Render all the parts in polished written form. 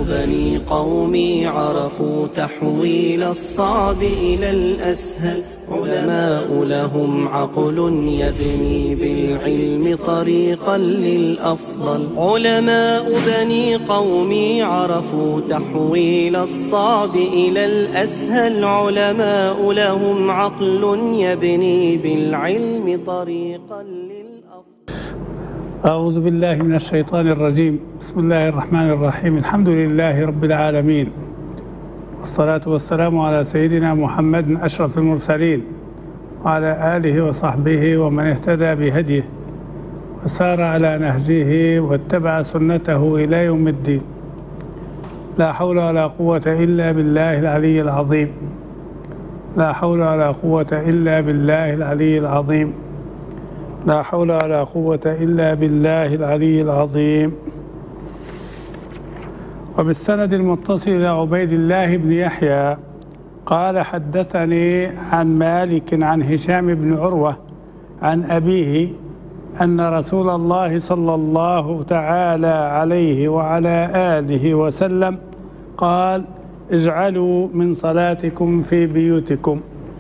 بني قومي عرفوا تحويل الصعب إلى الأسهل. علماء لهم عقل يبني بالعلم طريقا للأفضل. علماء بني قومي عرفوا تحويل الصعب إلى الأسهل. علماء لهم عقل يبني بالعلم طريقا للأفضل. أعوذ بالله من الشيطان الرجيم. بسم الله الرحمن الرحيم. الحمد لله رب العالمين، والصلاة والسلام على سيدنا محمد أشرف المرسلين وعلى آله وصحبه ومن اهتدى بهديه وسار على نهجه واتبع سنته إلى يوم الدين. لا حول ولا قوة إلا بالله العلي العظيم. لا حول ولا قوة إلا بالله العلي العظيم. لا حول ولا قوة إلا بالله العلي العظيم. وبالسند المتصل إلى عبيد الله بن يحيى قال: حدثني عن مالك عن هشام بن عروة عن أبيه أن رسول الله صلى الله تعالى عليه وعلى آله وسلم قال: اجعلوا من صلاتكم في بيوتكم.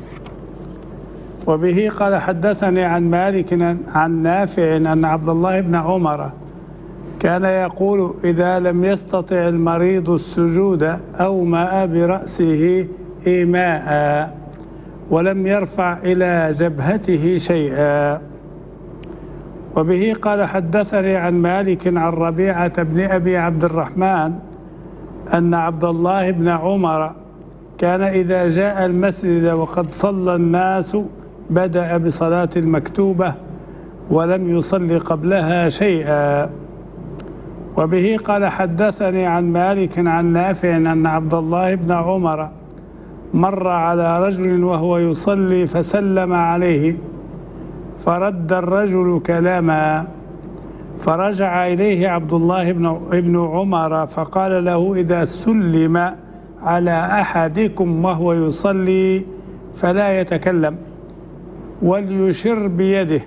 وبه قال: حدثني عن مالك عن نافع أن عبد الله بن عمر كان يقول: إذا لم يستطع المريض السجود أومأ برأسه إيماء ولم يرفع إلى جبهته شيئا. وبه قال: حدثني عن مالك عن ربيعة بن أبي عبد الرحمن أن عبد الله بن عمر كان إذا جاء المسجد وقد صلى الناس بدأ بصلاة المكتوبة ولم يصلي قبلها شيئا. وبه قال: حدثني عن مالك عن نافع أن عبد الله بن عمر مر على رجل وهو يصلي فسلم عليه فرد الرجل كلاما، فرجع إليه عبد الله بن عمر فقال له: إذا سلم على أحدكم وهو يصلي فلا يتكلم وليشر بيده.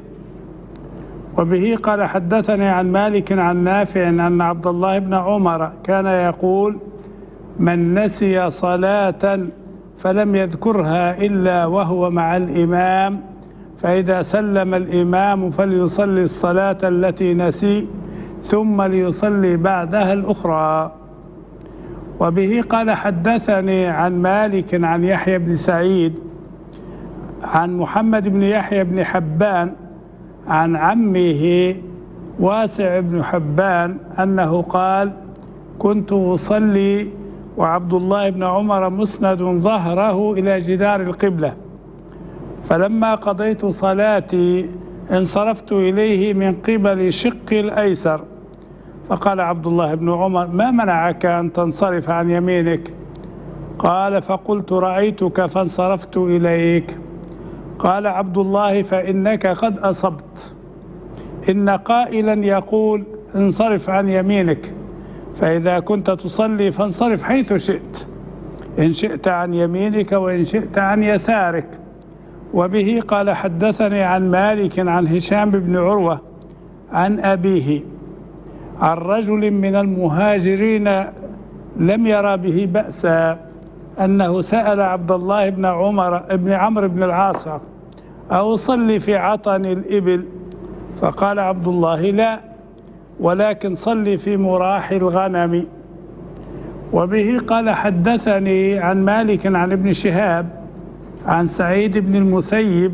وبه قال: حدثني عن مالك عن نافع أن عبد الله بن عمر كان يقول: من نسي صلاة فلم يذكرها إلا وهو مع الإمام فإذا سلم الإمام فليصلي الصلاة التي نسي ثم ليصلي بعدها الأخرى. وبه قال: حدثني عن مالك عن يحيى بن سعيد عن محمد بن يحيى بن حبان عن عمه واسع بن حبان أنه قال: كنت أصلي وعبد الله بن عمر مسند ظهره إلى جدار القبلة، فلما قضيت صلاتي انصرفت إليه من قبل شق الأيسر، فقال عبد الله بن عمر: ما منعك أن تنصرف عن يمينك؟ قال: فقلت: رأيتك فانصرفت إليك. قال عبد الله: فإنك قد أصبت، إن قائلا يقول: انصرف عن يمينك، فإذا كنت تصلي فانصرف حيث شئت، إن شئت عن يمينك وإن شئت عن يسارك. وبه قال: حدثني عن مالك عن هشام بن عروة عن أبيه عن رجل من المهاجرين لم يرى به بأسا أنه سأل عبد الله بن عمرو بن العاص: أصلي في عطن الإبل؟ فقال عبد الله: لا، ولكن صلي في مراح الغنم. وبه قال: حدثني عن مالك عن ابن شهاب عن سعيد بن المسيب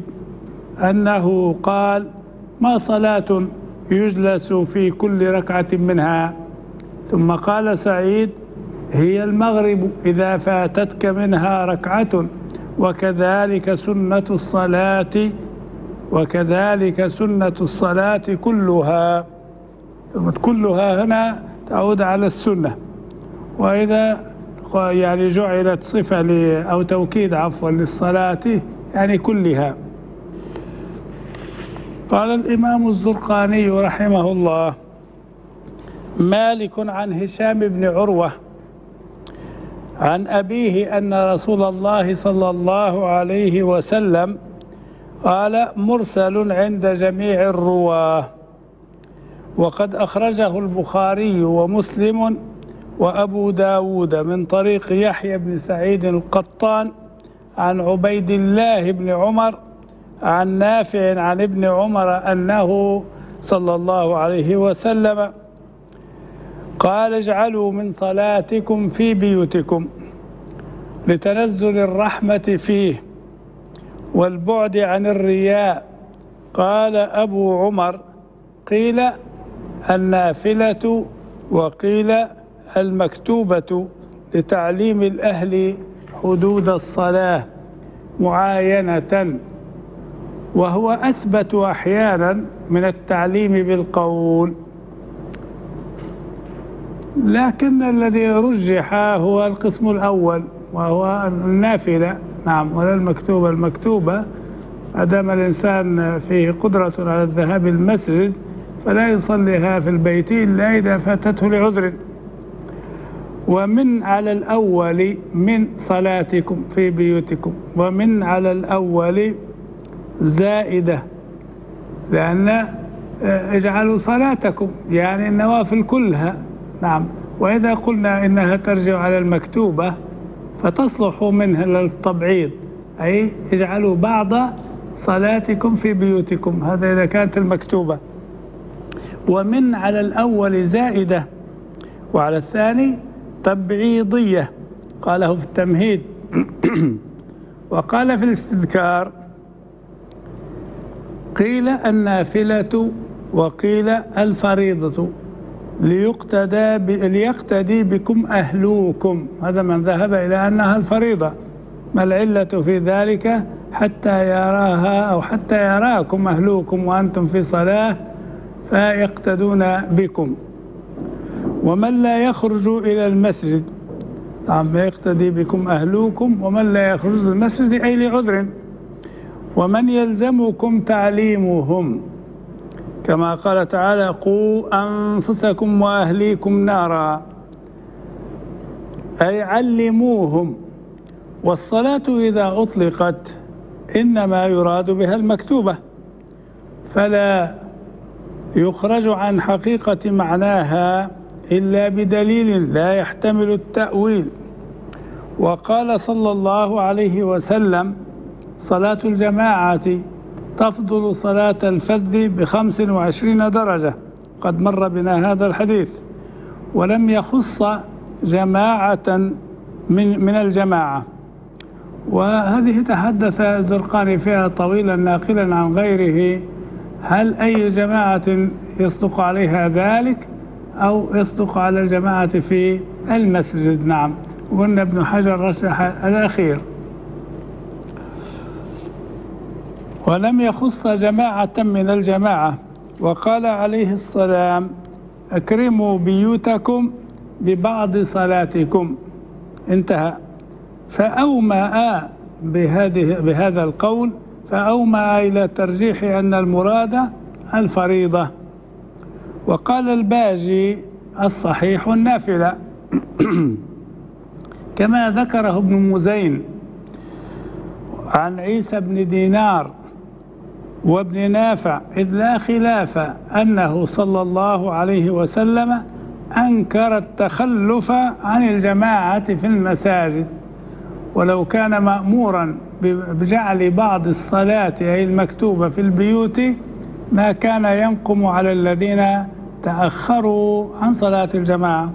أنه قال: ما صلاة يجلس في كل ركعة منها؟ ثم قال سعيد: هي المغرب إذا فاتتك منها ركعة، وكذلك سنة الصلاة كلها. كلها هنا تعود على السنة، وإذا يعني جعلت صفة أو توكيد للصلاة يعني كلها. قال الإمام الزرقاني رحمه الله: مالك عن هشام بن عروة عن أبيه أن رسول الله صلى الله عليه وسلم قال: مرسل عند جميع الرواه، وقد أخرجه البخاري ومسلم وأبو داود من طريق يحيى بن سعيد القطان عن عبيد الله بن عمر عن نافع عن ابن عمر أنه صلى الله عليه وسلم قال اجعلوا من صلاتكم في بيوتكم لتنزل الرحمة فيه والبعد عن الرياء. قال أبو عمر قيل النافلة وقيل المكتوبة لتعليم الأهل حدود الصلاة معاينة، وهو أثبت أحيانا من التعليم بالقول، لكن الذي رجح هو القسم الأول وهو النافلة. نعم، ولا المكتوبة. المكتوبة أدام الإنسان فيه قدرة على الذهاب المسجد فلا يصليها في البيت إلا إذا فاتته لعذر. ومن على الأول من صلاتكم في بيوتكم، ومن على الأول زائدة، لأن اجعلوا صلاتكم يعني النوافل كلها. نعم، وإذا قلنا إنها ترجع على المكتوبة فتصلح منها للتبعيض، أي اجعلوا بعض صلاتكم في بيوتكم، هذا إذا كانت المكتوبة. ومن على الأول زائدة، وعلى الثاني تبعيضية، قاله في التمهيد. وقال في الاستذكار قيل النافلة وقيل الفريضة ليقتدي بكم أهلوكم، هذا من ذهب إلى أنها الفريضة. ما العلة في ذلك؟ حتى يراها أو حتى يراكم أهلوكم وأنتم في صلاة فيقتدون بكم. ومن لا يخرج إلى المسجد، نعم، يقتدي بكم أهلوكم، ومن لا يخرج إلى المسجد أي لعذر. ومن يلزمكم تعليمهم، كما قال تعالى قوا أنفسكم وأهليكم نارا، أي علموهم. والصلاة إذا أطلقت إنما يراد بها المكتوبة، فلا يخرج عن حقيقة معناها إلا بدليل لا يحتمل التأويل. وقال صلى الله عليه وسلم صلاة الجماعة تفضل صلاة الفذ ب25 درجة، قد مر بنا هذا الحديث، ولم يخص جماعة من الجماعة. وهذه تحدث الزرقاني فيها طويلا ناقلا عن غيره، هل أي جماعة يصدق عليها ذلك أو يصدق على الجماعة في المسجد؟ نعم، وقلنا ابن حجر رشح الأخير. ولم يخص جماعة من الجماعة. وقال عليه السلام أكرموا بيوتكم ببعض صلاتكم، انتهى. فأومأ بهذا القول، فأومأ إلى ترجيح أن المراد الفريضة. وقال الباجي الصحيح النافلة كما ذكره ابن مزين عن عيسى بن دينار وابن نافع، إذ لا خلاف أنه صلى الله عليه وسلم أنكر التخلف عن الجماعة في المساجد، ولو كان مأمورا بجعل بعض الصلاة أي المكتوبة في البيوت ما كان ينقم على الذين تأخروا عن صلاة الجماعة.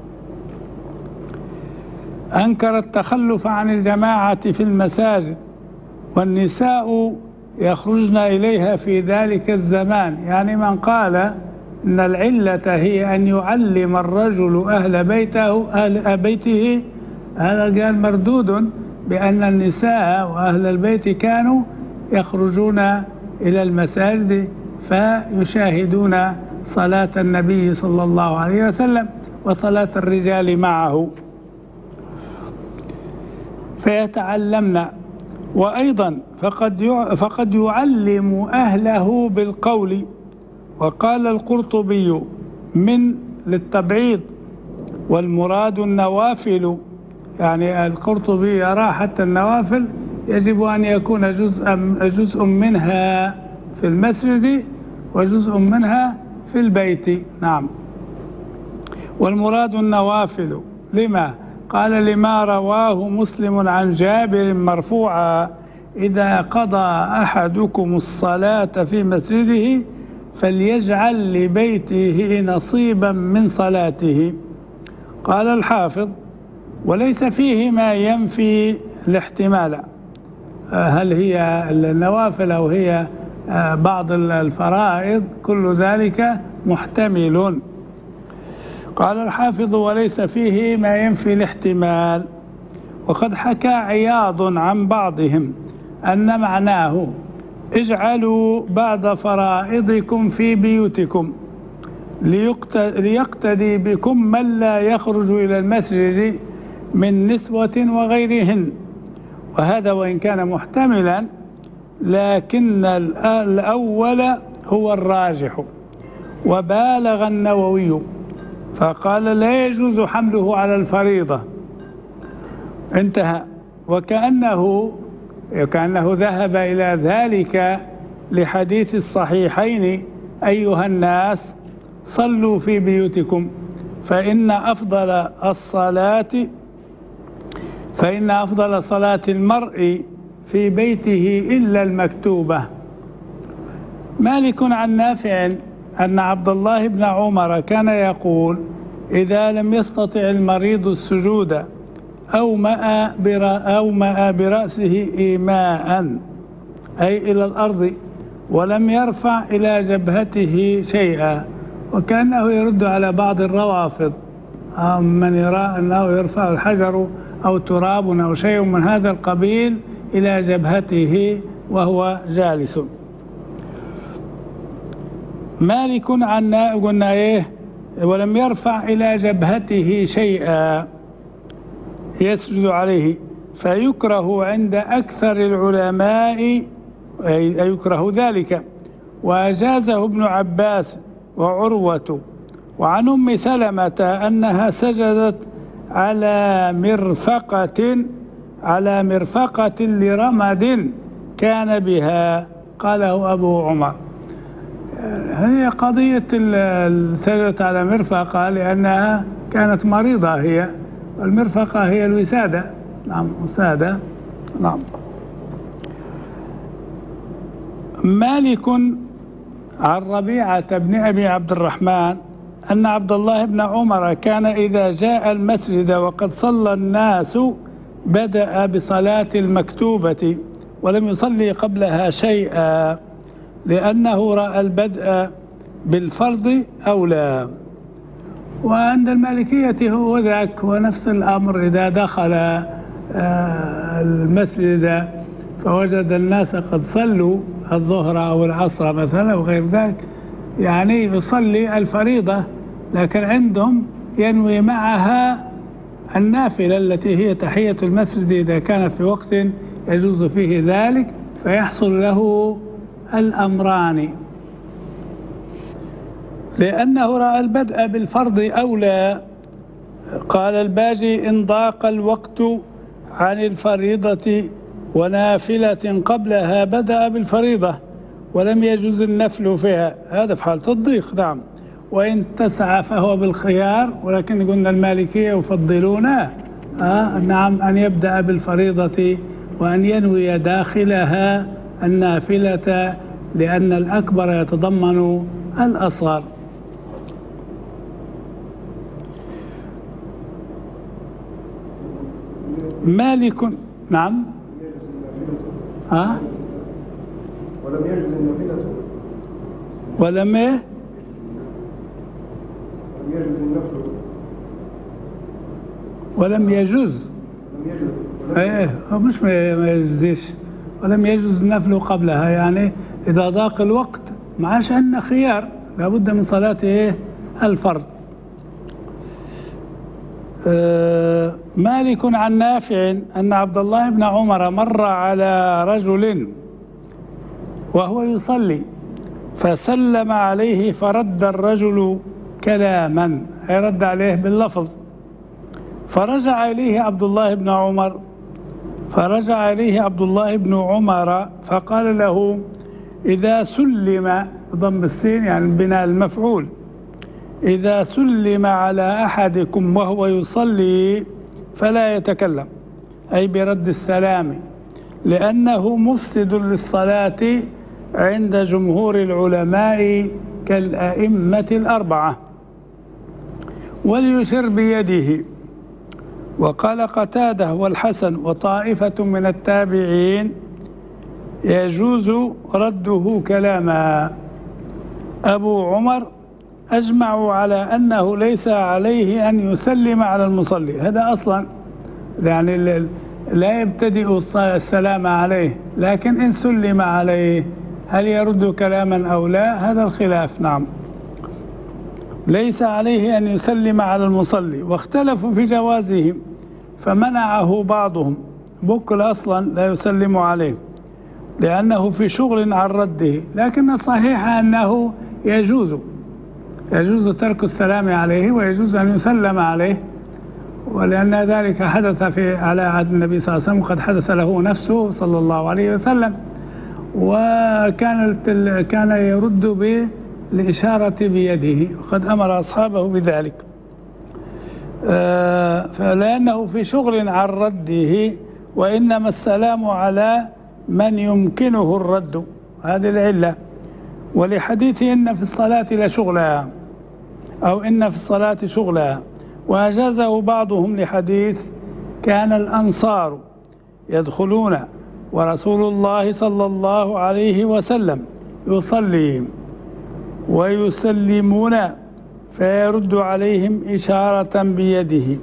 أنكر التخلف عن الجماعة في المساجد، والنساء يخرجن إليها في ذلك الزمان. يعني من قال إن العلة هي أن يعلم الرجل أهل بيته، هذا قال مردود بأن النساء وأهل البيت كانوا يخرجون إلى المساجد فيشاهدون صلاة النبي صلى الله عليه وسلم وصلاة الرجال معه فيتعلمن. وأيضا فقد يعلم أهله بالقول. وقال القرطبي من للتبعيض والمراد النوافل، يعني القرطبي يرى حتى النوافل يجب أن يكون جزء منها في المسجد وجزء منها في البيت. نعم. والمراد النوافل. لما؟ قال لما رواه مسلم عن جابر مرفوعا: إذا قضى أحدكم الصلاة في مسجده فليجعل لبيته نصيبا من صلاته. قال الحافظ: وليس فيه ما ينفي الاحتمال، هل هي النوافل أو هي بعض الفرائض، كل ذلك محتمل. قال الحافظ: وليس فيه ما ينفي الاحتمال. وقد حكى عياض عن بعضهم أن معناه: اجعلوا بعد فرائضكم في بيوتكم ليقتدي بكم من لا يخرج إلى المسجد من نسوة وغيرهن. وهذا وإن كان محتملا لكن الأول هو الراجح. وبالغ النووي فقال: لا يجوز حمله على الفريضة. انتهى. وكأنه ذهب إلى ذلك لحديث الصحيحين: أيها الناس صلوا في بيوتكم فإن أفضل صلاة المرء في بيته إلا المكتوبة. مالك عن نافع أن عبد الله بن عمر كان يقول: إذا لم يستطع المريض السجود أومأ برأسه إيماء، أي إلى الأرض، ولم يرفع إلى جبهته شيئا. وكأنه يرد على بعض الروافض من يرى أنه يرفع الحجر أو تراب أو شيء من هذا القبيل إلى جبهته وهو جالس. مالك عن قلنا إيه؟ ولم يرفع إلى جبهته شيئا يسجد عليه، فيكره عند أكثر العلماء، أي يكره ذلك. وأجازه ابن عباس وعروة. وعن أم سلمة أنها سجدت على مرفقة لرمد كان بها. قاله أبو عمر. هي قضية سجدت على مرفقة لأنها كانت مريضة هي، والمرفقة هي الوسادة. نعم، وسادة. نعم. مالك عن ربيعة بن أبي عبد الرحمن أن عبد الله بن عمر كان إذا جاء المسجد وقد صلى الناس بدأ بصلاة المكتوبة ولم يصلي قبلها شيئا، لأنه رأى البدء بالفرض أولى. وعند المالكية هو ذاك، ونفس الأمر إذا دخل المسجد فوجد الناس قد صلوا الظهر أو العصر مثلا أو غير ذلك، يعني يصلي الفريضة، لكن عندهم ينوي معها النافلة التي هي تحية المسجد إذا كان في وقت يجوز فيه ذلك، فيحصل له الأمران. لأنه رأى البدء بالفرض أولى. قال الباجي: إن ضاق الوقت عن الفريضة ونافلة قبلها بدأ بالفريضة ولم يجوز النفل فيها، هذا في حالة الضيق. نعم. وإن تسعى فهو بالخيار، ولكن قلنا المالكية يفضلونه نعم أن يبدأ بالفريضة وأن ينوي داخلها النافلة، لأن الأكبر يتضمن الأصغر. مالك. نعم. ولم يجوز النافلة. ولم ايه؟ لم يجوز النفل. ولم يجوز. ايه مش ما يجوزش. ولم يجوز النفل قبلها، يعني إذا ضاق الوقت معاش عندنا خيار، لابد من صلاة ايه؟ الفرض. مالك عن نافع أن عبد الله بن عمر مر على رجل وهو يصلي فسلم عليه فرد الرجل كلاما، أي رد عليه باللفظ، فرجع إليه عبد الله بن عمر فقال له: إذا سلم، ضم السين يعني بناء المفعول، إذا سلم على أحدكم وهو يصلي فلا يتكلم، أي برد السلام، لأنه مفسد للصلاة عند جمهور العلماء كالأئمة الأربعة. وليشر بيده. وقال قتادة والحسن وطائفة من التابعين يجوز رده كلاما. أبو عمر أجمعوا على أنه ليس عليه أن يسلم على المصلي، هذا أصلا يعني لا يبتدئ السلام عليه، لكن إن سلم عليه هل يرد كلاما أو لا؟ هذا الخلاف. نعم، ليس عليه أن يسلم على المصلي، واختلفوا في جوازه فمنعه بعضهم. بكل أصلا لا يسلم عليه لأنه في شغل عن رده، لكن الصحيح أنه يجوز ترك السلام عليه ويجوز أن يسلم عليه، ولأن ذلك حدث على عهد النبي صلى الله عليه وسلم، قد حدث له نفسه صلى الله عليه وسلم، كان يرد بالإشارة بيده، وقد أمر أصحابه بذلك، فلأنه في شغل عن رده، وإنما السلام على من يمكنه الرد، هذه العلة. ولحديث إن في الصلاة لشغلها، أو إن في الصلاة شغلها، وأجازه بعضهم لحديث كان الأنصار يدخلون ورسول الله صلى الله عليه وسلم يصلي ويسلمون فيرد عليهم إشارة بيده،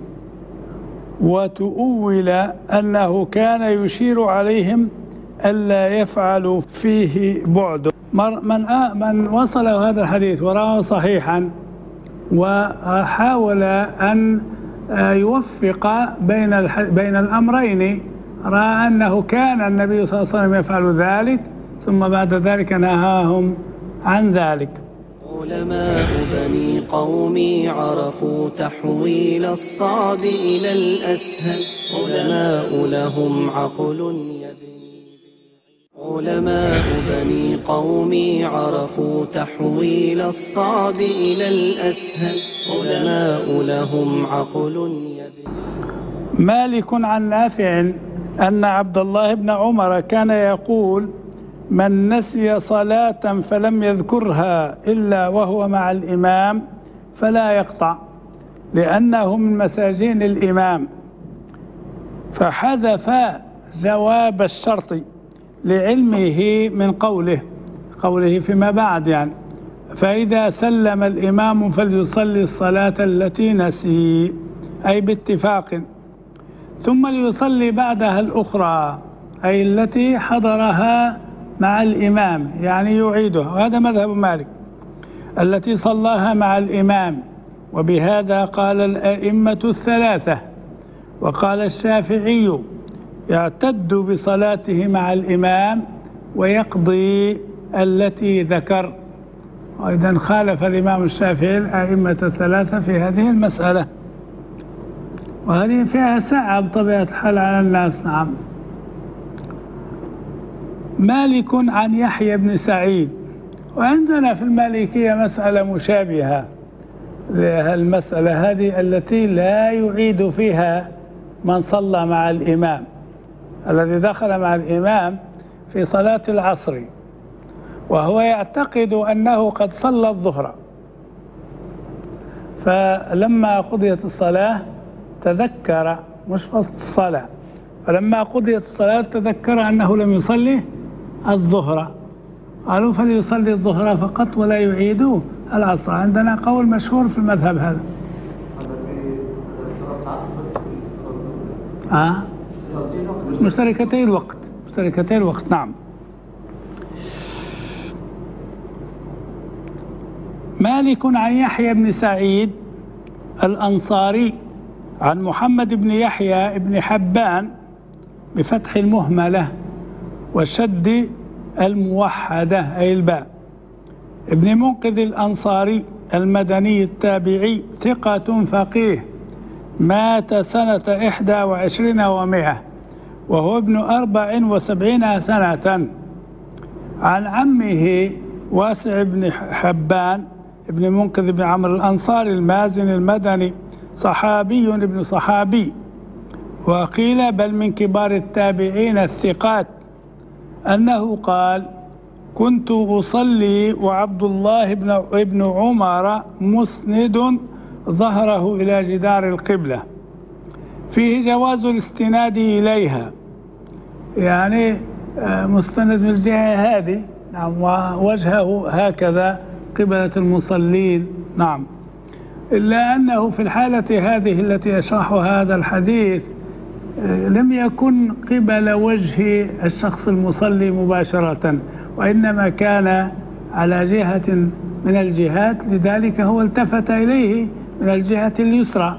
وتؤول أنه كان يشير عليهم ألا يفعلوا فيه بعد. من وصل هذا الحديث وراه صحيحا وحاول أن يوفق بين الأمرين، رأى أنه كان النبي صلى الله عليه وسلم يفعل ذلك، ثم بعد ذلك نهاهم عن ذلك. علماء بني قومي عرفوا تحويل الصعب إلى الأسهل، علماء لهم عقل يبني. علماء بني قومي عرفوا تحويل الصعب إلى الأسهل، علماء لهم عقل يبني. مالك عن نافع أن عبد الله بن عمر كان يقول: من نسي صلاة فلم يذكرها إلا وهو مع الإمام فلا يقطع، لأنه من مساجين الإمام، فحذف جواب الشرط لعلمه من قوله فيما بعد، يعني فإذا سلم الإمام فليصلي الصلاة التي نسي، أي باتفاق، ثم ليصلي بعدها الأخرى، أي التي حضرها مع الإمام، يعني يعيدها، وهذا مذهب مالك، التي صلاها مع الإمام. وبهذا قال الأئمة الثلاثة. وقال الشافعي: يعتد بصلاته مع الإمام ويقضي التي ذكر. وإذا خالف الإمام الشافعي الأئمة الثلاثة في هذه المسألة، وهذه فيها سعة بطبيعة الحال على الناس. نعم. مالك عن يحيى بن سعيد. وعندنا في المالكية مسألة مشابهة للمسألة هذه، التي لا يعيد فيها من صلى مع الإمام، الذي دخل مع الإمام في صلاة العصر وهو يعتقد أنه قد صلى الظهر، فلما قضيت الصلاة تذكر، مش فصل الصلاة، فلما قضيت الصلاة تذكر أنه لم يصلي الظهر، قالوا فليصلي الظهر فقط ولا يعيد العصر. عندنا قول مشهور في المذهب هذا. مشتركتي الوقت. نعم. مالك عن يحيى بن سعيد الأنصاري عن محمد بن يحيى بن حبان بفتح المهملة وشد الموحدة أي الباء، ابن منقذ الأنصاري المدني التابعي، ثقة فقيه، مات سنة 21 و100 وهو ابن 74 سنة. عن عمه واسع بن حبان بن منقذ بن عمرو الأنصاري المازني المدني، صحابي ابن صحابي، وقيل بل من كبار التابعين الثقات، أنه قال: كنت أصلي وعبد الله بن عمر مسند ظهره إلى جدار القبلة، فيه جواز الاستناد إليها، يعني مستند من الجهة هذه، نعم، ووجهه هكذا قبلة المصلين، نعم. إلا أنه في الحالة هذه التي يشرحها هذا الحديث لم يكن قبل وجه الشخص المصلي مباشرة، وإنما كان على جهة من الجهات، لذلك هو التفت إليه من الجهة اليسرى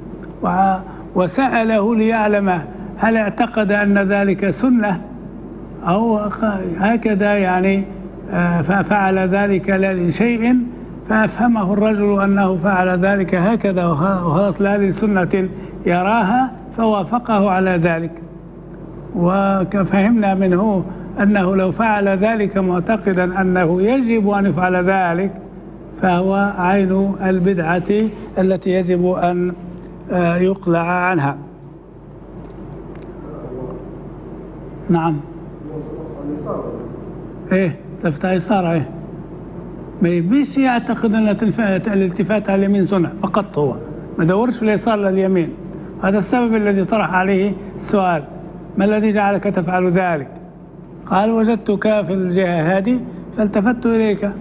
وسأله ليعلم هل اعتقد أن ذلك سنة أو هكذا، يعني ففعل ذلك لا لشيء، فأفهمه الرجل أنه فعل ذلك هكذا وخلاص لا لسنة يراها، فوافقه على ذلك. وفهمنا منه أنه لو فعل ذلك معتقدا أنه يجب أن يفعل ذلك فهو عين البدعة التي يجب أن يقلع عنها. نعم. ايه لفت يسار، ايه ما يبيش يعتقد ان الالتفات على اليمين سنة فقط، هو ما دورش في اليسار لليمين. هذا السبب الذي طرح عليه السؤال: ما الذي جعلك تفعل ذلك؟ قال: وجدتك في الجهة هذه فالتفت إليك.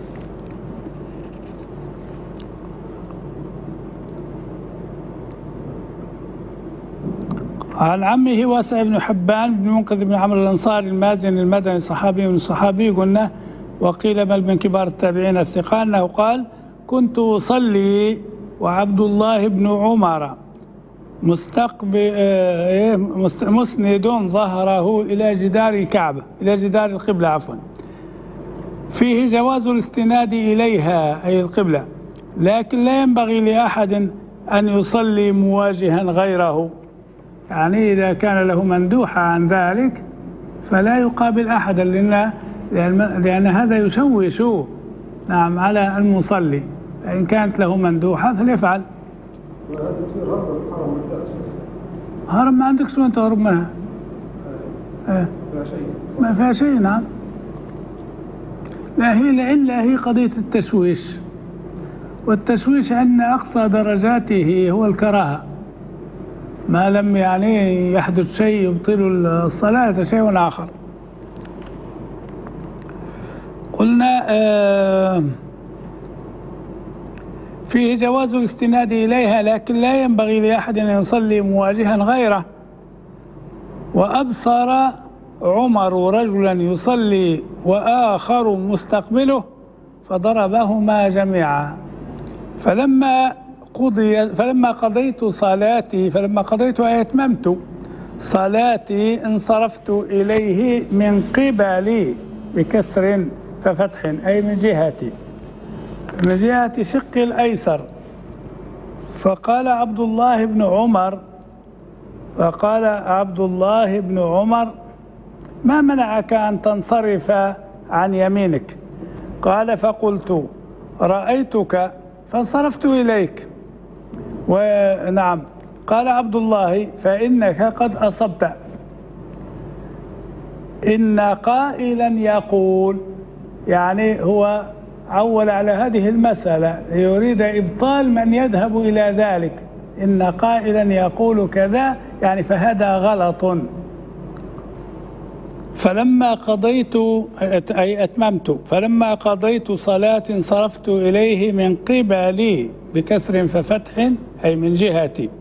عن عمه واسع بن حبان بن منقذ بن عمرو الأنصاري المازني المدني، صحابي من الصحابي، قلنا، وقيل بل من كبار التابعين الثقات، أنه قال: كنت أصلي وعبد الله بن عمر مسند ظهره إلى جدار الكعبة، إلى جدار القبلة عفوا، فيه جواز الاستناد إليها أي القبلة، لكن لا ينبغي لأحد أن يصلي مواجها غيره، يعني إذا كان له مندوحة عن ذلك فلا يقابل أحدا، لأن هذا يشوش، نعم، على المصلي. فإن كانت له مندوحة فليفعل. هرب ما عندك شو أنت هرب منها؟ ما فيها شيء، نعم. لا هي العلة هي قضية التشويش، والتشويش أن أقصى درجاته هو الكراهة، ما لم يعني يحدث شيء يبطل الصلاة شيء آخر. قلنا فيه جواز الاستناد إليها، لكن لا ينبغي لأحد أن يصلي مواجها غيره. وأبصر عمر رجلا يصلي وآخر مستقبله فضربهما جميعا، فلما قضيت صلاتي أي أتممت صلاتي انصرفت إليه من قبلي بكسر ففتح أي من جهة شق الأيسر. فقال عبد الله بن عمر: ما منعك أن تنصرف عن يمينك؟ قال: فقلت: رأيتك فانصرفت إليك. ونعم. قال عبد الله: فإنك قد أصبت. إن قائلا يقول، يعني هو عول على هذه المسألة، يريد إبطال من يذهب إلى ذلك. إن قائلا يقول كذا، يعني فهذا غلط. فلما قضيت أي أتممت، فلما قضيت صلاة انصرفت إليه من قبلي بكسر ففتح أي من جهتي،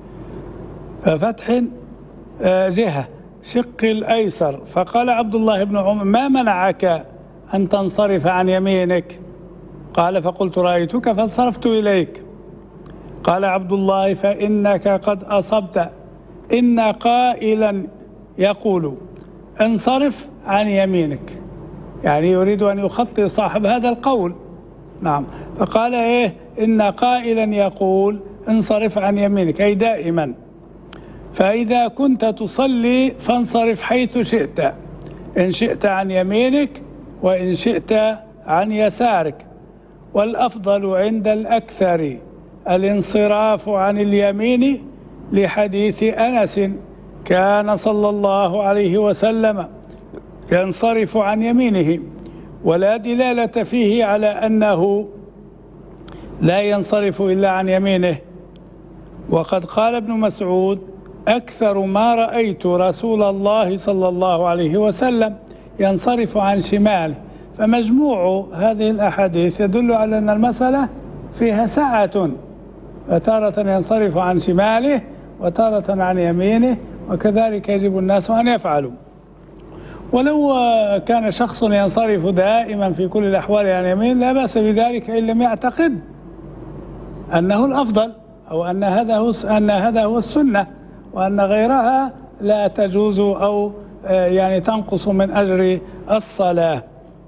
ففتح جهة شق الأيسر. فقال عبد الله بن عمر: ما منعك أن تنصرف عن يمينك؟ قال: فقلت: رأيتك فانصرفت إليك. قال عبد الله: فإنك قد أصبت. إن قائلا يقول انصرف عن يمينك، يعني يريد أن يخطي صاحب هذا القول. نعم. فقال: إيه؟ إن قائلا يقول انصرف عن يمينك، أي دائما. فإذا كنت تصلي فانصرف حيث شئت، إن شئت عن يمينك وإن شئت عن يسارك. والأفضل عند الأكثر الانصراف عن اليمين لحديث أنس كان صلى الله عليه وسلم ينصرف عن يمينه، ولا دلالة فيه على أنه لا ينصرف إلا عن يمينه. وقد قال ابن مسعود: أكثر ما رأيت رسول الله صلى الله عليه وسلم ينصرف عن شماله. فمجموع هذه الأحاديث يدل على أن المسألة فيها سعة، فتارة ينصرف عن شماله وتارة عن يمينه، وكذلك يجب الناس أن يفعلوا. ولو كان شخص ينصرف دائما في كل الأحوال عن يمين لا بأس بذلك، إن لم يعتقد أنه الأفضل أو أن هذا هو السنة، وأن غيرها لا تجوز أو يعني تنقص من أجر الصلاة.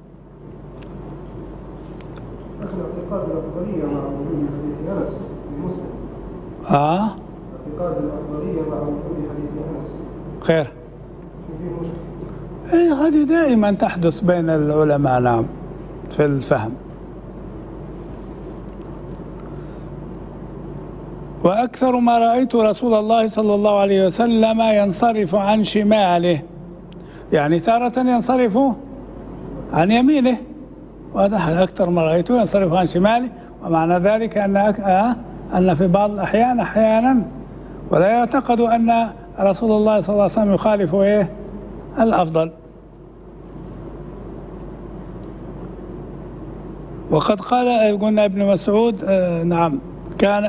لكن اعتقاد الأفضلية مع وجود حديث أنس في مسلم. اعتقاد الأفضلية مع وجود حديث أنس. خير. في مشكلة. هذه دائما تحدث بين العلماء، نعم، في الفهم. وأكثر ما رأيت رسول الله صلى الله عليه وسلم ينصرف عن شماله، يعني تارة ينصرف عن يمينه، وهذا أكثر ما رأيته ينصرف عن شماله. ومعنى ذلك أن في بعض الأحيان أحيانا ولا يعتقد أن رسول الله صلى الله عليه وسلم يخالف الأفضل. وقد قلنا ابن مسعود نعم كان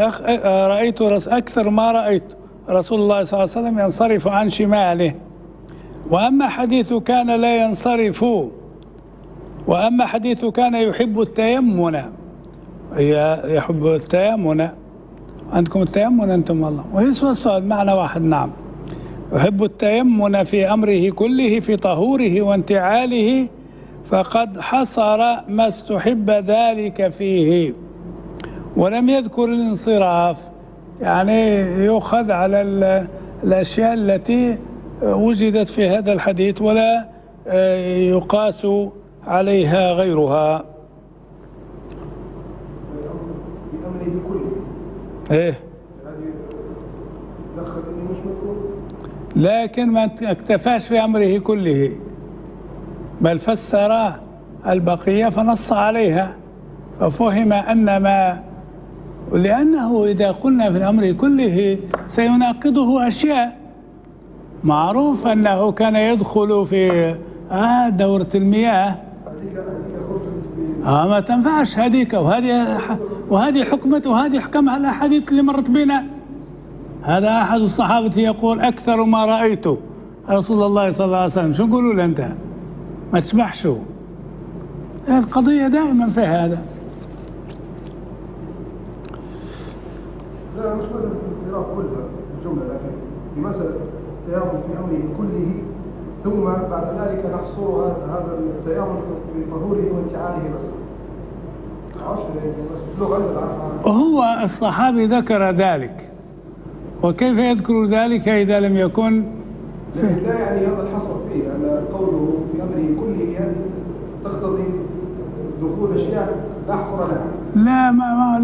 أكثر ما رأيت رسول الله صلى الله عليه وسلم ينصرف عن شماله. وأما حديث كان لا ينصرف، وأما حديث كان يحب التيمن، يحب التيمن، عندكم التيمن أنتم والله، وهي السؤال معنى واحد، نعم، يحب التيمن في أمره كله في طهوره وانتعاله، فقد حصر ما استحب ذلك فيه، ولم يذكر الانصراف، يعني يؤخذ على الأشياء التي وجدت في هذا الحديث ولا يقاس عليها غيرها. في أمره كله. إيه. دخل إني مش مذكور. لكن ما اكتفاش في أمره كله، بل فسر البقية فنص عليها، ففهم أن ما، لأنه إذا قلنا في الأمر كله سيناقضه أشياء. معروف أنه كان يدخل في دورة المياه، ما تنفعش هذيك، وهذه حكمته وهذه حكمها الأحاديث اللي مرت بنا. هذا أحد الصحابة يقول: أكثر ما رأيت رسول الله صلى الله عليه وسلم. شو نقولوا له أنت؟ ما تشبحش. القضية دائما في هذا. لا مش مسألة الانصراف كلها الجملة، لكن بمسألة التيامن في أمره كله، ثم بعد ذلك نحصر هذا التيامن في طهوره وانتعاله بس. وهو الصحابي ذكر ذلك، وكيف يذكر ذلك إذا لم يكن لا يعني هذا الحصر فيه، أن قوله في أمره كله هذه تقتضي دخول أشياء لا حصر لها. لا ما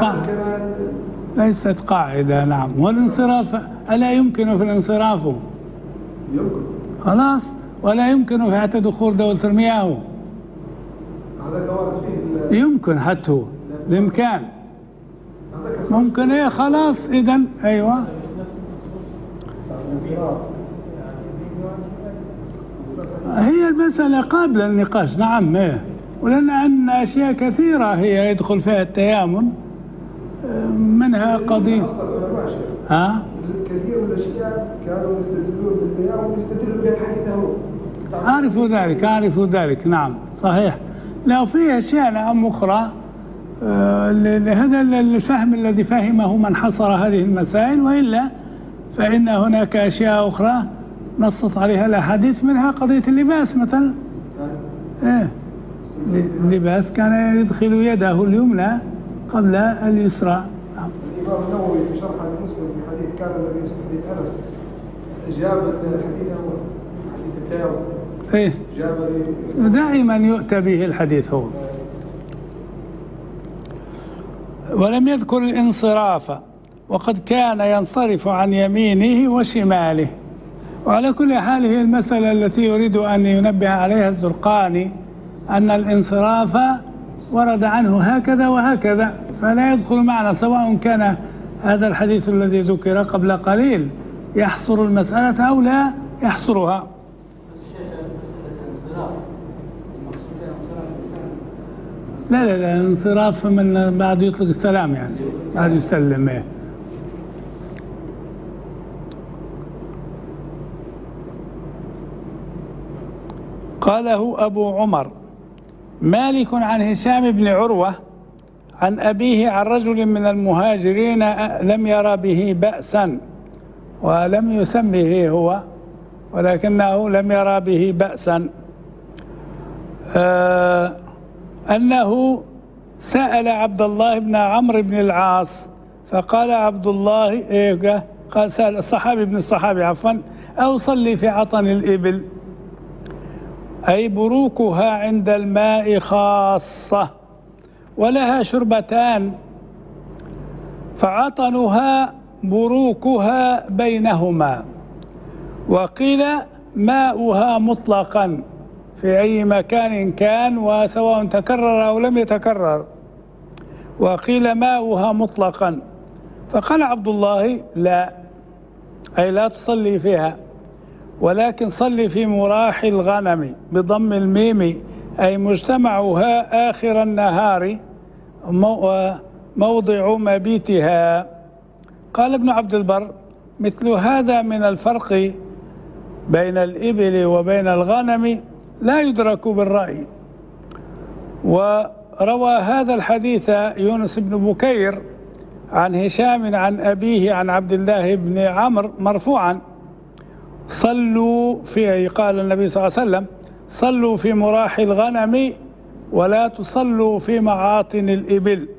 ليست قاعدة. نعم. والانصراف ألا يمكن في الانصراف؟ يمكن. خلاص. ولا يمكن في حتى دخول دولة المياه. هذا وارد فيه. يمكن حتى الإمكان. ممكن. إيه خلاص. إذن أيوة. هي المسألة قابلة للنقاش. نعم. إيه. ولأن عندنا أشياء كثيرة هي يدخل فيها التيامن، منها قضية كثير من الأشياء كانوا يستدلون بالتيامن يستدلون بالحديث هو. أعرف ذلك. نعم صحيح. لو في أشياء نعم أخرى لهذا الفهم الذي فهمه من حصر هذه المسائل، وإلا فإن هناك أشياء أخرى نصت عليها الأحاديث، منها قضية اللباس مثلا. اللباس كان يدخل يده اليمنى قبل اليسرى. الإمام النووي في شرح مسلم في حديث كان النبي صلى الله عليه وسلم حديث أنس جاب الحديث هو حديث التيامن. دائما يؤتى به الحديث هو. ولم يذكر الانصراف، وقد كان ينصرف عن يمينه وشماله. وعلى كل حال هي المسألة التي يريد أن ينبه عليها الزرقاني، أن الانصراف ورد عنه هكذا وهكذا، فلا يدخل معنا سواء كان هذا الحديث الذي ذكر قبل قليل يحصر المسألة أو لا يحصرها. بس شيخ مسألة الانصراف المقصود بها انصراف الإنسان؟ لا الانصراف من بعد يطلق السلام، يعني بعد يسلم. إيه. قاله أبو عمر مالك عن هشام بن عروة عن أبيه عن رجل من المهاجرين لم يرى به بأسا، ولم يسمه هو ولكنه لم يرى به بأسا، أنه سأل عبد الله بن عمرو بن العاص فقال عبد الله قال سأل الصحابي بن الصحابي عفوا أو صلي في عطن الإبل، أي بروكها عند الماء خاصة ولها شربتان، فعطنها بروكها بينهما، وقيل ماؤها مطلقا في أي مكان كان وسواء تكرر أو لم يتكرر، وقيل ماؤها مطلقا. فقال عبد الله لا، أي لا تصلي فيها، ولكن صلي في مراح الغنم بضم الميم، أي مجتمعها آخر النهار موضع مبيتها. قال ابن عبد البر مثل هذا من الفرق بين الإبل وبين الغنم لا يدرك بالرأي. وروى هذا الحديث يونس بن بكير عن هشام عن أبيه عن عبد الله بن عمرو مرفوعا صلوا في، قال النبي صلى الله عليه وسلم صلوا في مراح الغنم ولا تصلوا في معاطن الإبل.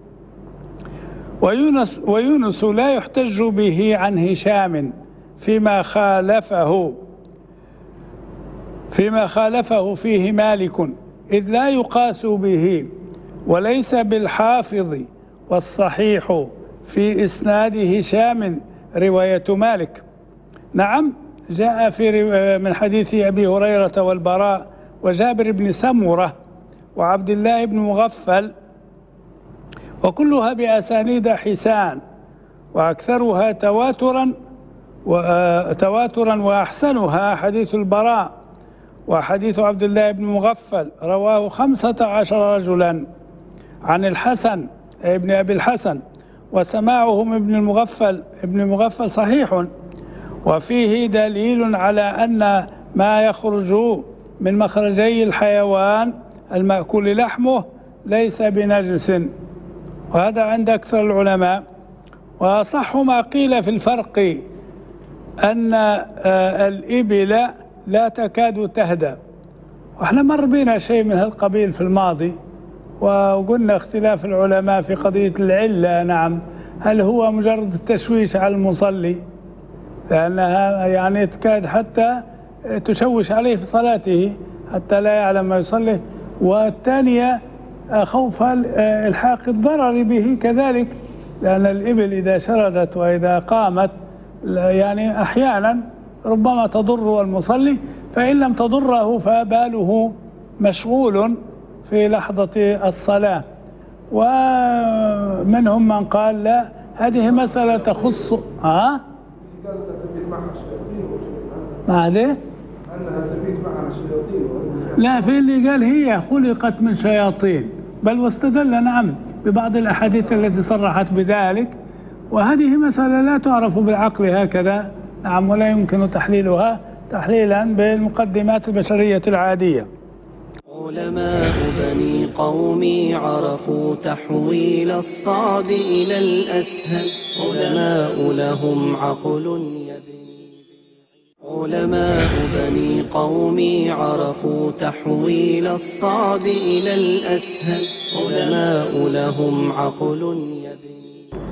ويونس لا يحتج به عن هشام فيما خالفه فيه مالك، إذ لا يقاس به، وليس بالحافظ، والصحيح في إسناد هشام رواية مالك. نعم جاء من حديث أبي هريرة والبراء وجابر بن سمرة وعبد الله بن مغفل، وكلها بأسانيد حسان، وأكثرها تواترا وأحسنها حديث البراء، وحديث عبد الله بن مغفل رواه 15 رجلا عن الحسن ابن أبي الحسن، وسماعهم ابن المغفل صحيح، وفيه دليل على أن ما يخرج من مخرجي الحيوان المأكول لحمه ليس بنجس، وهذا عند أكثر العلماء. وصح ما قيل في الفرق أن الإبل لا تكاد تهدى، وإحنا مر بنا شيء من هالقبيل في الماضي، وقلنا اختلاف العلماء في قضية العلة. نعم، هل هو مجرد التشويش على المصلي لأنها يعني تكاد حتى تشوش عليه في صلاته حتى لا يعلم ما يصلي، والثانية خوف الحاق الضرر به كذلك، لأن الإبل إذا شردت وإذا قامت يعني أحيانا ربما تضر المصلي، فإن لم تضره فباله مشغول في لحظة الصلاة. ومنهم من قال لا، هذه مسألة تخص قال تبيت معها الشياطين ما هذه؟ أنها تبيت معها الشياطين. لا، في اللي قال هي خلقت من شياطين، بل واستدل نعم ببعض الأحاديث التي صرحت بذلك، وهذه مسألة لا تعرف بالعقل هكذا. نعم، ولا يمكن تحليلها تحليلا بالمقدمات البشرية العادية. علماء بني قومي عرفوا تحويل الصعب إلى الأسهل، علماء لهم عقل يبني. علماء بني قومي عرفوا تحويل الصعب إلى الأسهل، علماء لهم عقل يبني.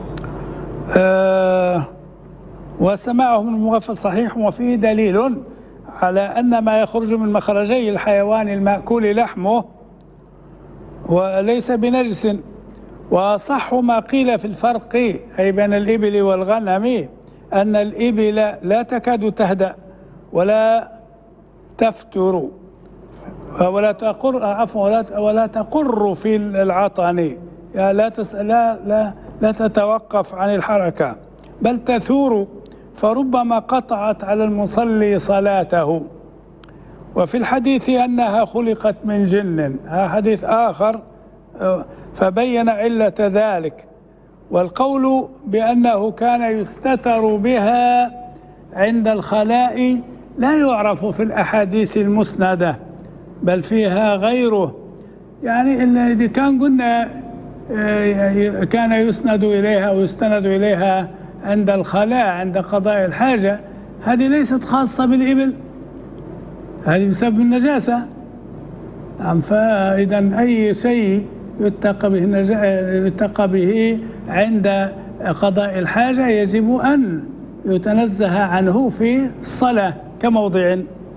وسماعهم المغفل صحيح، وفيه دليل على أن ما يخرج من مخرجي الحيوان المأكول لحمه وليس بنجس، وصح ما قيل في الفرق أي بين الإبل والغنم أن الإبل لا تكاد تهدأ ولا تفتر ولا تقر في العطن، يعني لا تتوقف عن الحركة بل تثور، فربما قطعت على المصلي صلاته. وفي الحديث أنها خلقت من جن، هذا حديث آخر فبين علة ذلك. والقول بأنه كان يستتر بها عند الخلاء لا يعرف في الأحاديث المسندة بل فيها غيره، يعني إذا كان قلنا كان يسند إليها ويستند إليها عند الخلاء عند قضاء الحاجة، هذه ليست خاصة بالإبل، هذه بسبب النجاسة. فإذا أي شيء يتقى به عند قضاء الحاجة يجب أن يتنزه عنه في الصلاة كموضع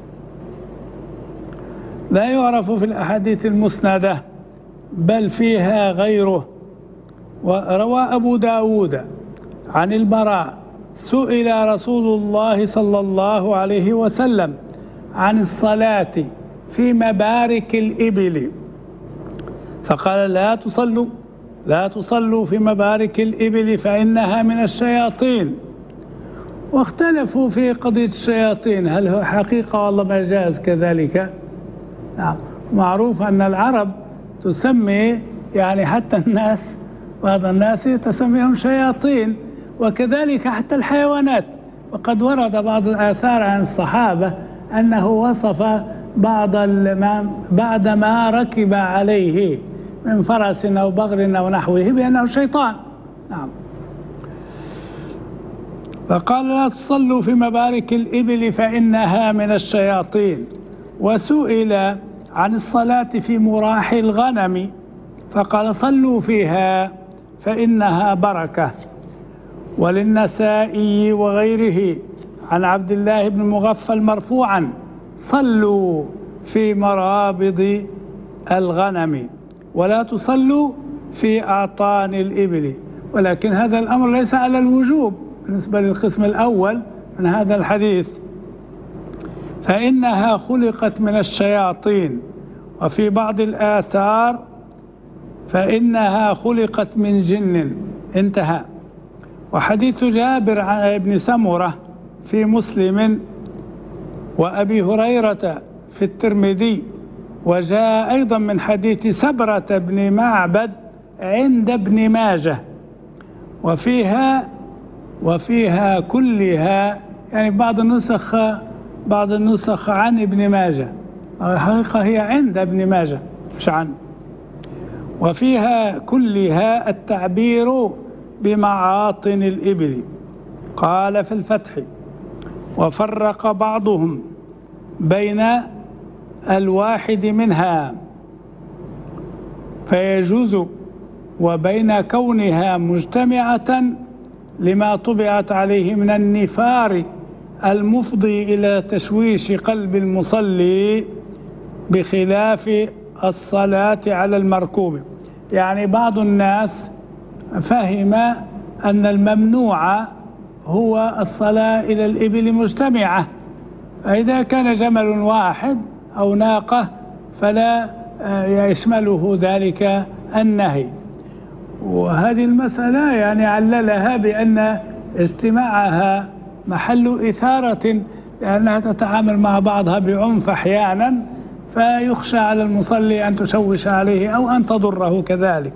لا يعرف في الأحاديث المسندة بل فيها غيره. وروى أبو داود عن البراء سئل رسول الله صلى الله عليه وسلم عن الصلاة في مبارك الإبل فقال لا تصلوا في مبارك الإبل فإنها من الشياطين. واختلفوا في قضية الشياطين، هل هو حقيقة ولا مجاز كذلك؟ نعم، معروف أن العرب تسمي يعني حتى الناس، بعض الناس تسميهم شياطين، وكذلك حتى الحيوانات. وقد ورد بعض الآثار عن الصحابة أنه وصف بعد ما ركب عليه من فرس أو بغل أو نحوه بأنه شيطان. نعم. فقال لا تصلوا في مبارك الإبل فإنها من الشياطين. وسئل عن الصلاة في مراح الغنم فقال صلوا فيها فإنها بركة. وللنسائي وغيره عن عبد الله بن مغفل مرفوعا صلوا في مرابض الغنم ولا تصلوا في أعطان الإبل. ولكن هذا الأمر ليس على الوجوب بالنسبة للقسم الأول من هذا الحديث، فإنها خلقت من الشياطين. وفي بعض الآثار فإنها خلقت من جن، انتهى. وحديث جابر عن ابن سمرة في مسلم وأبي هريرة في الترمذي، وجاء أيضا من حديث سبرة بن معبد عند ابن ماجه. وفيها كلها، يعني بعض النسخ عن ابن ماجه، الحقيقة هي عند ابن ماجه مش عن. وفيها كلها التعبير بمعاطن الإبل. قال في الفتح وفرق بعضهم بين الواحد منها فيجوز وبين كونها مجتمعة لما طبعت عليه من النفار المفضي إلى تشويش قلب المصلي بخلاف الصلاة على المركوب. يعني بعض الناس فهم أن الممنوع هو الصلاة إلى الإبل مجتمعة، فإذا كان جمل واحد أو ناقة فلا يشمله ذلك النهي. وهذه المسألة يعني عللها بأن اجتماعها محل إثارة، لأنها تتعامل مع بعضها بعنف أحيانا، فيخشى على المصلي أن تشوش عليه أو أن تضره كذلك.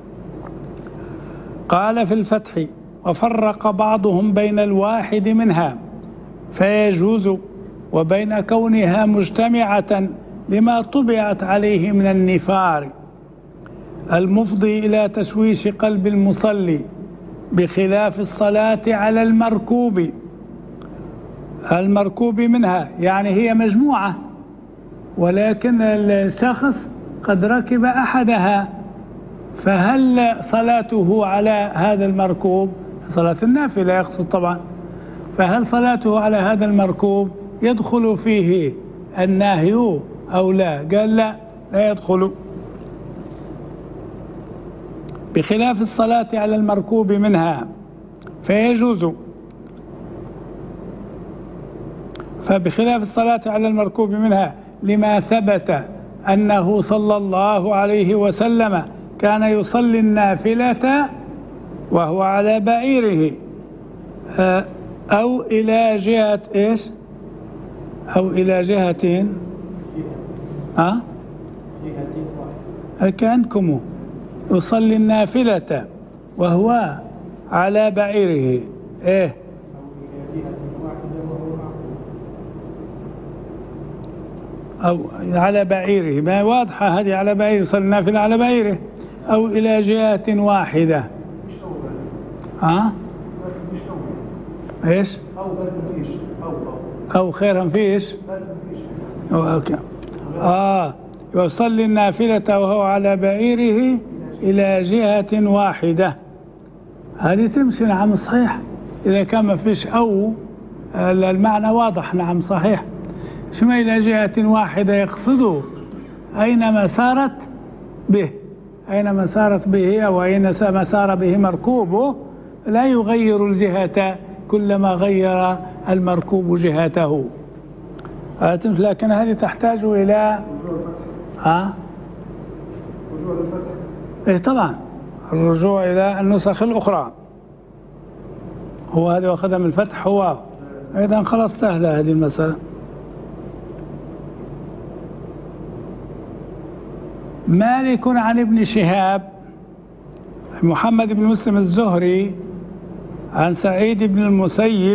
قال في الفتح وفرق بعضهم بين الواحد منها فيجوز وبين كونها مجتمعة لما طبعت عليه من النفار المفضي إلى تشويش قلب المصلي بخلاف الصلاة على المركوب منها، يعني هي مجموعة ولكن الشخص قد ركب أحدها، فهل صلاته على هذا المركوب صلاة النافلة يقصد طبعا، فهل صلاته على هذا المركوب يدخل فيه النهي أو لا؟ قال لا يدخل. بخلاف الصلاة على المركوب منها فيجوز. فبخلاف الصلاة على المركوب منها لما ثبت أنه صلى الله عليه وسلم كان يصلي النافلة وهو على بعيره أو إلى جهة إيش؟ أو إلى جهة كأنكم يصلي النافلة وهو على بعيره إيه؟ أو على بعيره، ما واضحة هذه، على بعيره يصلي النافلة على بعيره أو إلى جهة واحدة. مش إيش؟ أو بل مفيش أو خيرا فيش. بل مفيش. أوكي. يصلي النافلة وهو على بعيره إلى جهة واحدة. هذه تمشي نعم صحيح إذا كان ما فيش أو المعنى واضح. نعم صحيح. شما إلى جهة واحدة يقصد أينما سارت به، أينما سارت به أو أينما سار به مركوبه لا يغير الجهة كلما غير المركوب جهته. لكن هذه تحتاج إلى رجوع للفتح. إيه طبعا الرجوع إلى النسخ الأخرى. هو هذا واخذها من الفتح هو. إذا خلاص سهلة هذه المسألة. مالك عن ابن شهاب محمد بن مسلم الزهري عن سعيد بن المسيب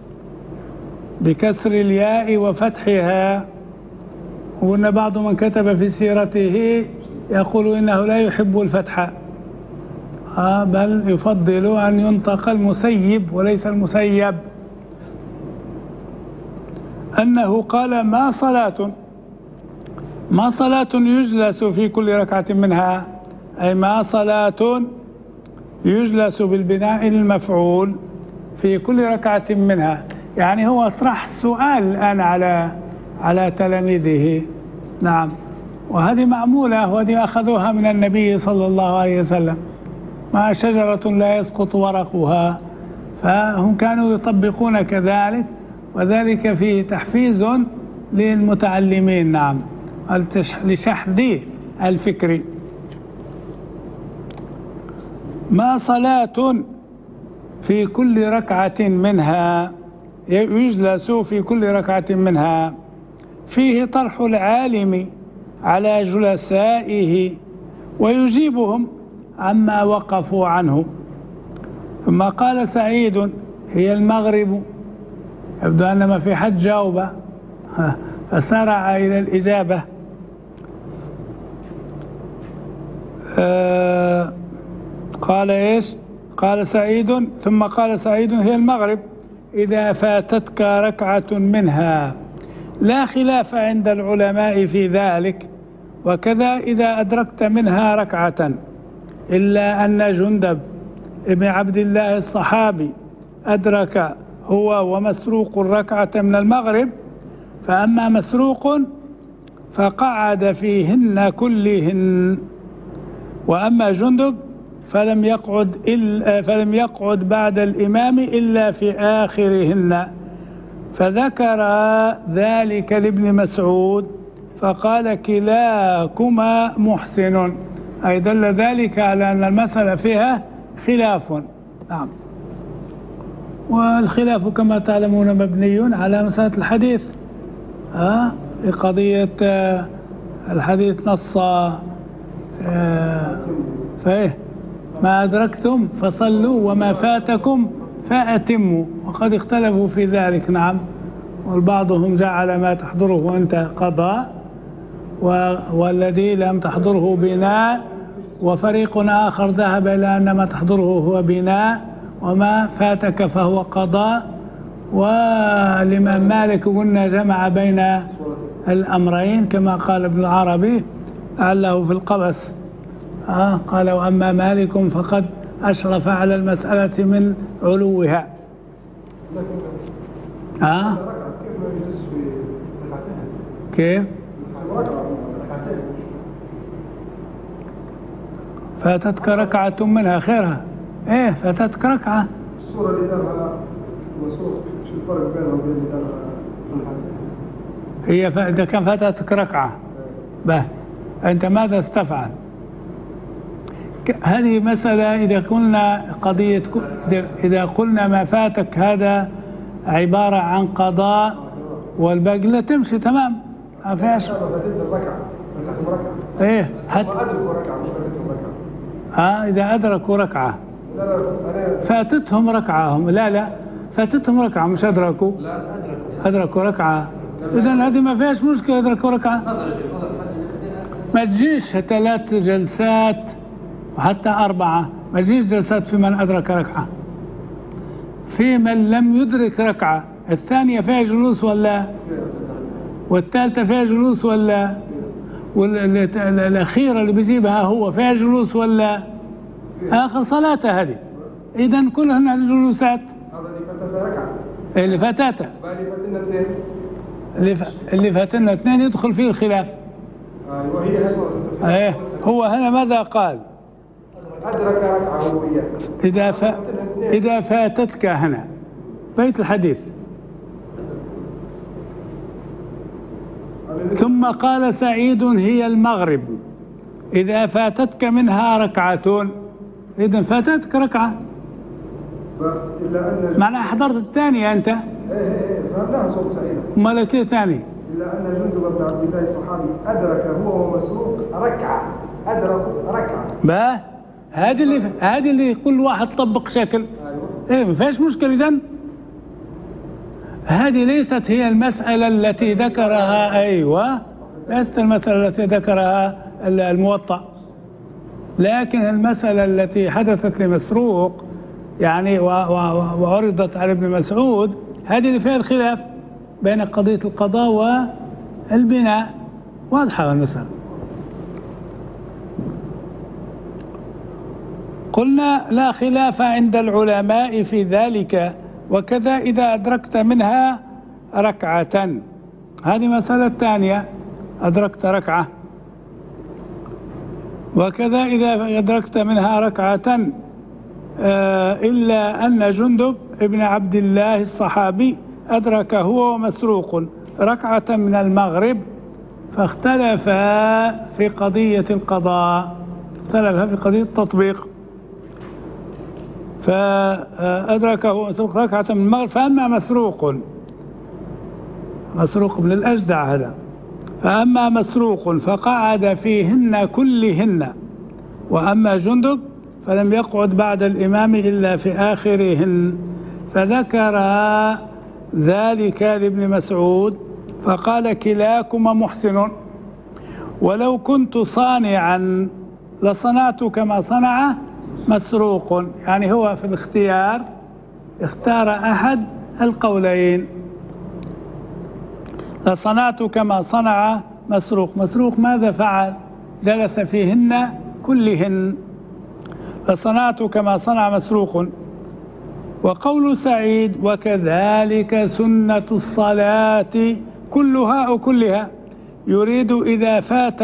بكسر الياء وفتحها، وأن بعض من كتب في سيرته يقول إنه لا يحب الفتح بل يفضل أن ينطق المسيب وليس المسيب، أنه قال ما صلاة يجلس في كل ركعة منها، أي ما صلاة يجلس بالبناء المفعول في كل ركعة منها. يعني هو طرح سؤال الآن على تلاميذه. نعم. وهذه معمولة، وهذه أخذوها من النبي صلى الله عليه وسلم، ما شجرة لا يسقط ورقها، فهم كانوا يطبقون كذلك، وذلك فيه تحفيز للمتعلمين. نعم، لشحذ الفكر. ما صلاة في كل ركعة منها يجلس في كل ركعة منها، فيه طرح العالم على جلسائه ويجيبهم عما وقفوا عنه. ثم قال سعيد هي المغرب. يبدو أن ما في حد جاوب فسارع إلى الإجابة. قال إيش؟ قال سعيد، ثم قال سعيد هي المغرب إذا فاتتك ركعة منها، لا خلاف عند العلماء في ذلك، وكذا إذا أدركت منها ركعة، إلا أن جندب ابن عبد الله الصحابي أدرك هو ومسروق الركعة من المغرب، فأما مسروق فقعد فيهن كلهن، وأما جندب فلم يقعد بعد الإمام إلا في آخرهن. فذكر ذلك لابن مسعود فقال كلاكما محسن، أي دل ذلك على أن المسألة فيها خلاف. نعم. والخلاف كما تعلمون مبني على مسألة الحديث. في قضية الحديث نص فإيه ما أدركتم فصلوا وما فاتكم فأتموا، وقد اختلفوا في ذلك. نعم. والبعضهم جعل ما تحضره أنت قضاء، والذي لم تحضره بناء، وفريق آخر ذهب إلى أن ما تحضره هو بناء وما فاتك فهو قضاء. والإمام مالك قلنا جمع بين الأمرين كما قال ابن العربي لعله في القبس. قال وأما مالك فقد أشرف على المسألة من علوها. كيف؟ فاتتك ركعة منها خيرها. ايه فاتتك ركعة. الصورة اللي دارها مسروق، شو الفرق بينها وبين اللي دارها؟ هي إذا كان فاتتك ركعة به أنت ماذا استفعل؟ هذه مسألة إذا قلنا قضية، إذا قلنا ما فاتك هذا عبارة عن قضاء والباقي لا تمشي تمام ما فيهاش. فاتتهم ركعة، فاتتهم ركعة. إيه حتى ما أدركوا ركعة مش فاتتهم ركعة. إذا أدركوا ركعة. لا أنا فاتتهم ركعة هم. لا فاتتهم ركعة مش أدركوا. لا أدركوا ركعة. إذا هذه ما فيهاش مشكلة أدركوا ركعة. ما تجيش 3 جلسات وحتى 4، ما تجيش جلسات في من أدرك ركعة. في من لم يدرك ركعة، الثانية فيها جلوس ولا؟ والثالثة فيها جلوس ولا؟ والأخيرة اللي بيجيبها هو فيها جلوس ولا؟ آخر صلاته هذه. إذن كلهن هذه جلوسات. هذا اللي فاتتها ركعة. اللي فاتتها. اللي فاتنا 2. اللي فاتنا 2 يدخل فيه الخلاف. أيوه هي أصلا. ايه هو هنا ماذا قال؟ أدرك ركعة هو وياه. إذا فاتتك هنا بيت الحديث. ثم قال سعيد هي المغرب إذا فاتتك منها ركعة. إذا فاتتك ركعة إلا أن معناها حضرت الثانية أنت. إيه فهمناها صوت سعيدة. أمال كيف ثاني؟ إلا أن جندب بن عبد الله الصحابي أدرك هو ومسروق ركعة، أدركوا ركعة. بقى هذه اللي كل واحد طبق شكل. أيوه. إيه ما فيش مشكلة. إذن هذه ليست هي المسألة التي ذكرها. أيوة ليست المسألة التي ذكرها الموطأ، لكن المسألة التي حدثت لمسروق يعني وعرضت على ابن مسعود هذه اللي فيها الخلاف بين قضية القضاء والبناء. واضحة المسألة. قلنا لا خلاف عند العلماء في ذلك، وكذا إذا أدركت منها ركعة. هذه مسألة ثانية، أدركت ركعة. وكذا إذا أدركت منها ركعة إلا أن جندب ابن عبد الله الصحابي أدرك هو ومسروق ركعة من المغرب فاختلفا في قضية القضاء، اختلفا في قضية التطبيق. فأدركه مسروق ركعة من المغرب. فأما مسروق بن الأجدع هذا، فأما مسروق فقعد فيهن كلهن، وأما جندب فلم يقعد بعد الإمام إلا في آخرهن. فذكر ذلك لابن مسعود فقال كلاكما محسن، ولو كنت صانعا لصنعت كما صنع مسروق. يعني هو في الاختيار اختار أحد القولين، لصنعت كما صنع مسروق. مسروق ماذا فعل؟ جلس فيهن كلهن، لصنعت كما صنع مسروق. وقول سعيد وكذلك سنة الصلاة كلها أو كلها، يريد إذا فات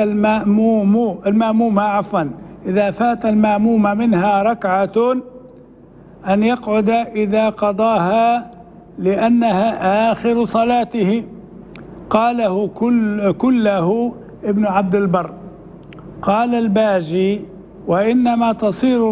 إذا فات المأموم منها ركعة أن يقعد إذا قضاها لأنها آخر صلاته. قاله كله ابن عبد البر. قال الباجي وإنما تصير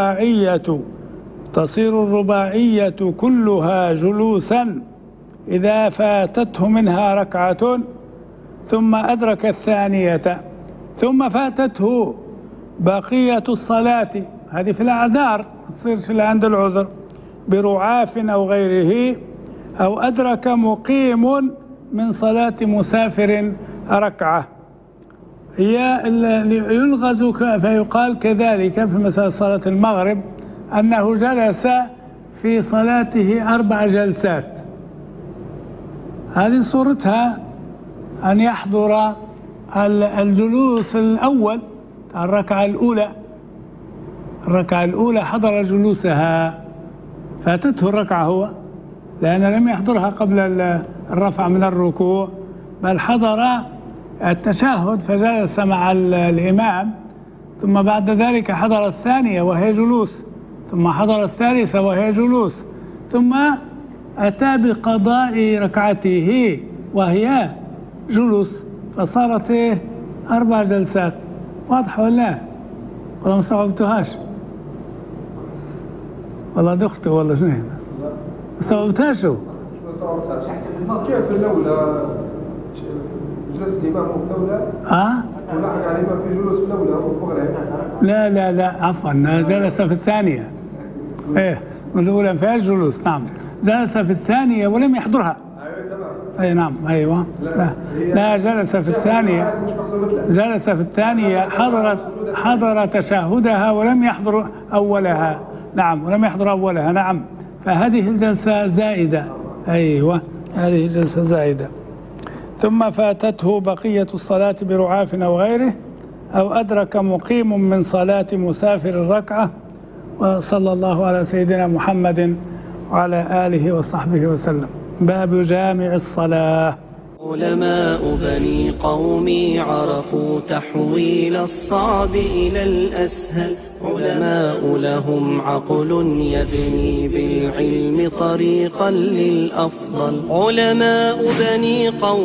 الرباعية كلها جلوسا إذا فاتته منها ركعة ثم أدرك الثانية ثم فاتته بقية الصلاة. هذه في الأعذار، ما تصيرش إلا عند العذر برعاف أو غيره، أو أدرك مقيم من صلاة مسافر ركعة. هي يلغز فيقال كذلك في مسألة صلاة المغرب أنه جلس في صلاته 4 جلسات. هذه صورتها أن يحضر الجلوس الأول، الركعة الأولى حضر جلوسها، فاتته الركعة هو، لأنه لم يحضرها قبل الرفع من الركوع، بل حضر التشهد فجلس مع الإمام ثم بعد ذلك حضر الثانية وهي جلوس، ثم حضر الثالثة وهي جلوس، ثم أتى بقضاء ركعته وهي جلوس، فصارت 4 جلسات. واضح ولا ما استوعبتوهاش؟ والله دخته والله شنو هنا؟ ما استوعبتهاش؟ ما استوعبتهاش. كيف في الأولى جلس الإمام في الأولى؟ ولحق على الإمام في جلوس في الأولى والمغرب؟ لا عفوا، جلس في الثانية. إيه، من الأولى ما فيهاش جلوس. نعم، جلس في الثانية ولم يحضرها. أي نعم، أيوة. لا جلس في الثانية، جلس في الثانية، حضر تشهدها ولم يحضر أولها. نعم، ولم يحضر أولها. نعم، فهذه الجلسة زائدة. أيوة، هذه جلسة زائدة. ثم فاتته بقية الصلاة برعاف أو غيره، أو أدرك مقيم من صلاة مسافر الركعة. وصلى الله على سيدنا محمد وعلى آله وصحبه وسلم. باب جامع الصلاة. علماء بني قومي عرفوا تحويل الصعب إلى الأسهل، علماء لهم عقل يبني بالعلم طريقا للأفضل. علماء بني قومي